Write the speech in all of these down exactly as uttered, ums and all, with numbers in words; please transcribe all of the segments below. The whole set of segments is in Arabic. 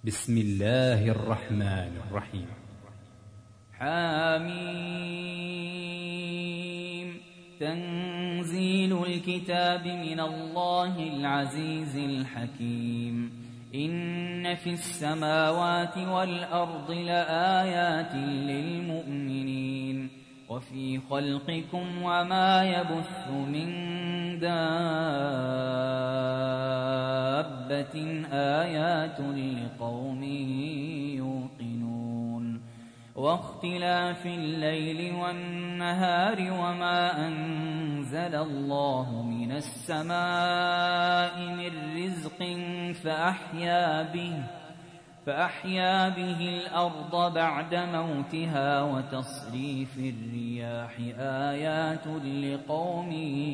بسم الله الرحمن الرحيم. حميم. تنزيل الكتاب من الله العزيز الحكيم. إن في السماوات والأرض لآيات للمؤمنين وفي خلقكم وما يبث من دابة آيات لقوم يوقنون. واختلاف الليل والنهار وما أنزل الله من السماء من رزق فأحيا به فأحيا به الأرض بعد موتها وتصريف الرياح آيات لقوم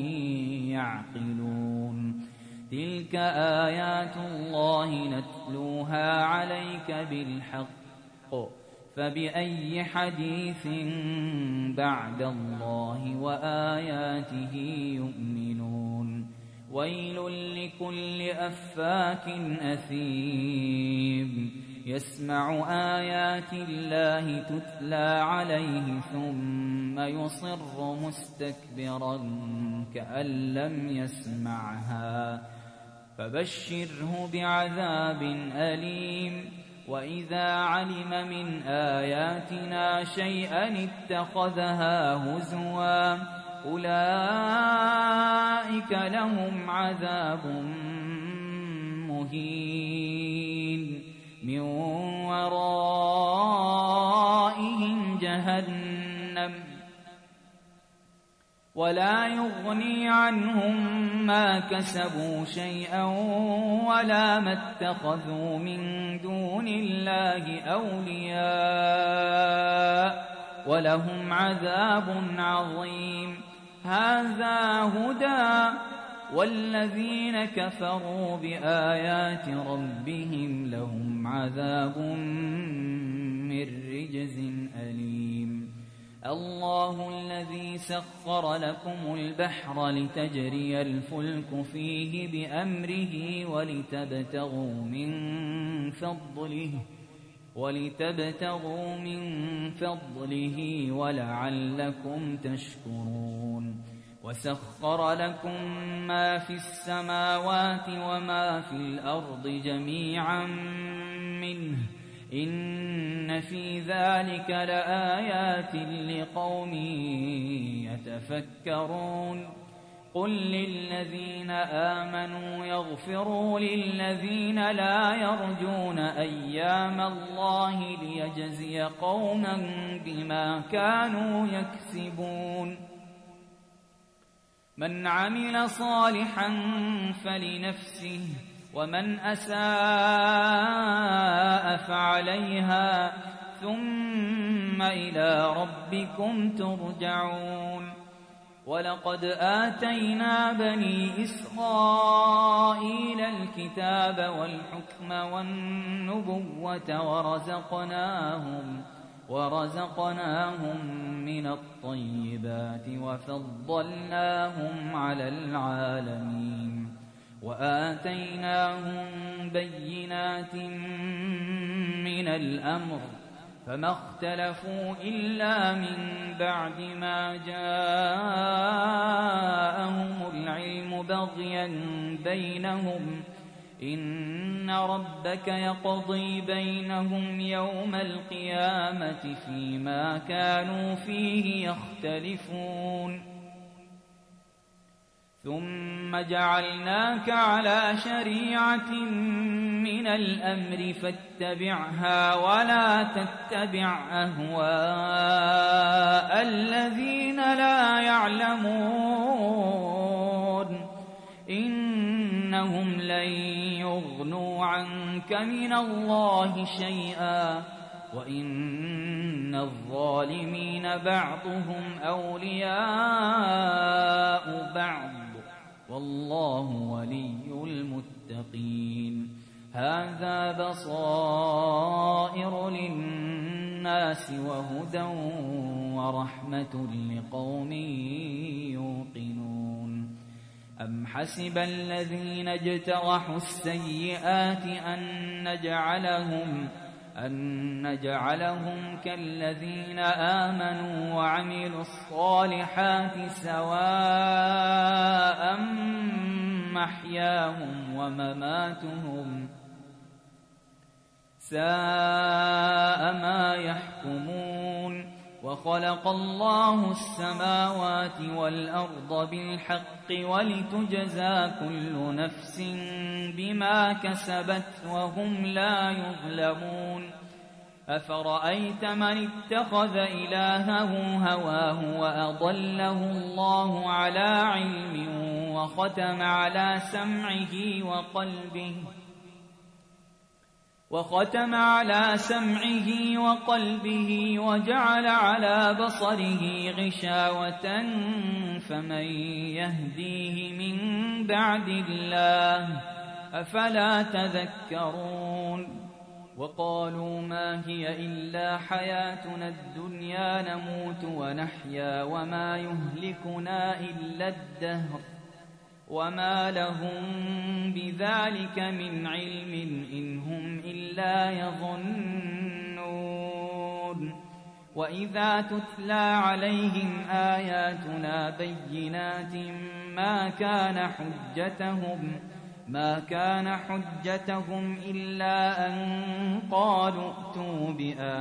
يعقلون. تلك آيات الله نتلوها عليك بالحق فبأي حديث بعد الله وآياته يؤمنون. ويل لكل أفاك أثيم يسمع آيات الله تتلى عليه ثم يصر مستكبرا كأن لم يسمعها فبشره بعذاب أليم. وإذا علم من آياتنا شيئا اتخذها هزوا أولئك لهم عذاب مهين من ورائهم جهنم ولا يغني عنهم ما كسبوا شيئا ولا ما اتخذوا من دون الله أولياء ولهم عذاب عظيم. هذا هدى والذين كفروا بآيات ربهم لهم عذاب من رجز أليم. الله الذي سخر لكم البحر لتجري الفلك فيه بأمره ولتبتغوا من فضله ولتبتغوا من فضله ولعلكم تشكرون. وسخر لكم ما في السماوات وما في الأرض جميعا منه إن في ذلك لآيات لقوم يتفكرون. قل للذين آمنوا يغفروا للذين لا يرجون أيام الله ليجزي قوما بما كانوا يكسبون. من عمل صالحا فلنفسه ومن أساء فعليها ثم إلى ربكم ترجعون. ولقد آتينا بني إسرائيل الكتاب والحكم والنبوة ورزقناهم ورزقناهم من الطيبات وفضلناهم على العالمين وآتيناهم بينات من الأمر فما اختلفوا إلا من بعد ما جاءهم العلم بغيا بينهم إن ربك يقضي بينهم يوم القيامة فيما كانوا فيه يختلفون. ثم جعلناك على شريعة من الأمر فاتبعها ولا تتبع أهواء الذين لا يعلمون إنهم لن يغنوا عنك من الله شيئا وإن الظالمين بعضهم أولياء بعض والله ولي المتقين. هذا بصائر للناس وهدى ورحمة لقوم يوقنون. أم حسب الذين اجترحوا السيئات أن نجعلهم أن نجعلهم كالذين آمنوا وعملوا الصالحات سواء محياهم ومماتهم ساء ما يحكمون. وخلق الله السماوات والأرض بالحق ولتجزى كل نفس بما كسبت وهم لا يظلمون. أفرأيت من اتخذ إلهه هواه وأضله الله على علم وختم على سمعه وقلبه وختم على سمعه وقلبه وجعل على بصره غشاوة فمن يهديه من بعد الله أفلا تذكرون. وقالوا ما هي إلا حياتنا الدنيا نموت ونحيا وما يهلكنا إلا الدهر وما لهم بذلك من علم إن هم إلا يظنون. وإذا تتلى عليهم آياتنا بينات ما كان حجتهم ما كان حجتهم إلا أن قالوا ائتوا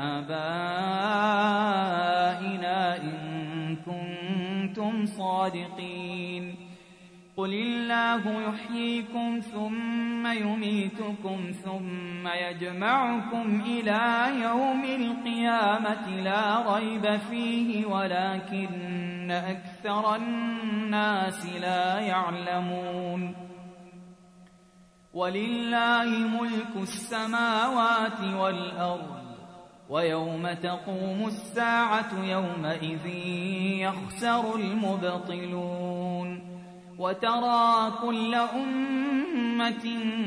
بآبائنا إن كنتم صادقين. قل الله يحييكم ثم يميتكم ثم يجمعكم إلى يوم القيامة لا ريب فيه ولكن أكثر الناس لا يعلمون. ولله ملك السماوات والأرض ويوم تقوم الساعة يومئذ يخسر المبطلون. وترى كل أمة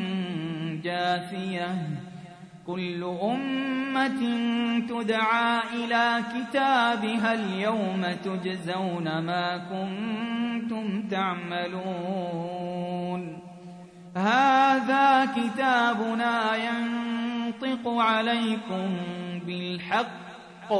جاثية كل أمة تدعى إلى كتابها اليوم تجزون ما كنتم تعملون. هذا كتابنا ينطق عليكم بالحق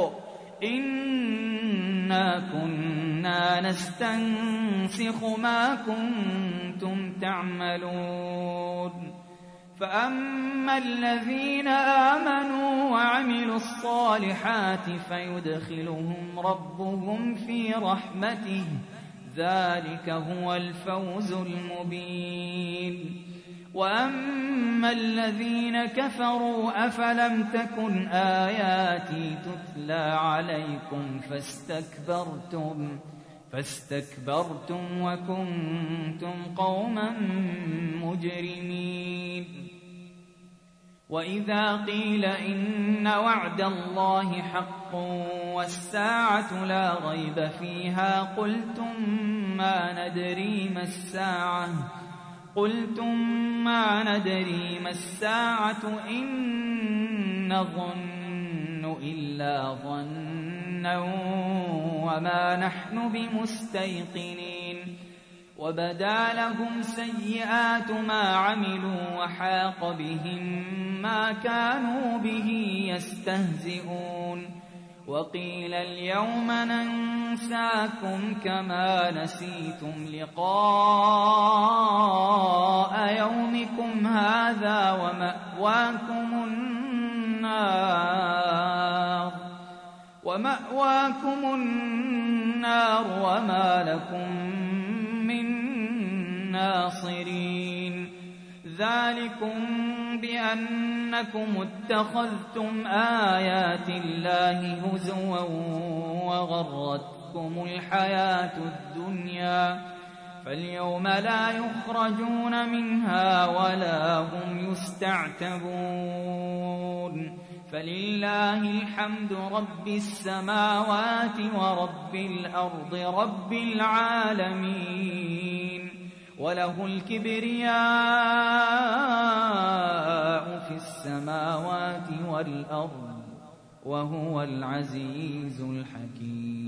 إنا كنا نستنسخ ما كنتم تعملون. فأما الذين آمنوا وعملوا الصالحات فيدخلهم ربهم في رحمته ذلك هو الفوز المبين. وأما الذين كفروا أفلم تكن آياتي تتلى عليكم فاستكبرتم فاستكبرتم وكنتم قوما مجرمين. وإذا قيل إن وعد الله حق والساعة لا ريب فيها قلتم ما ندري ما الساعة قلتم ما ندري ما الساعة إن نظن إلا ظنا وما نحن بمستيقنين. وبدا لهم سيئات ما عملوا وحاق بهم ما كانوا به يستهزئون. وقيل اليوم ننساكم كما نسيتم لقاء يومكم هذا ومأواكم النار ومأواكم النار وما لكم من ناصرين. ذلكم بأنكم اتخذتم آيات الله هزوا وغرتكم الحياة الدنيا فاليوم لا يخرجون منها ولا هم يستعتبون. فلله الحمد رب السماوات ورب الأرض رب العالمين وله الكبرياء في السماوات والأرض وهو العزيز الحكيم.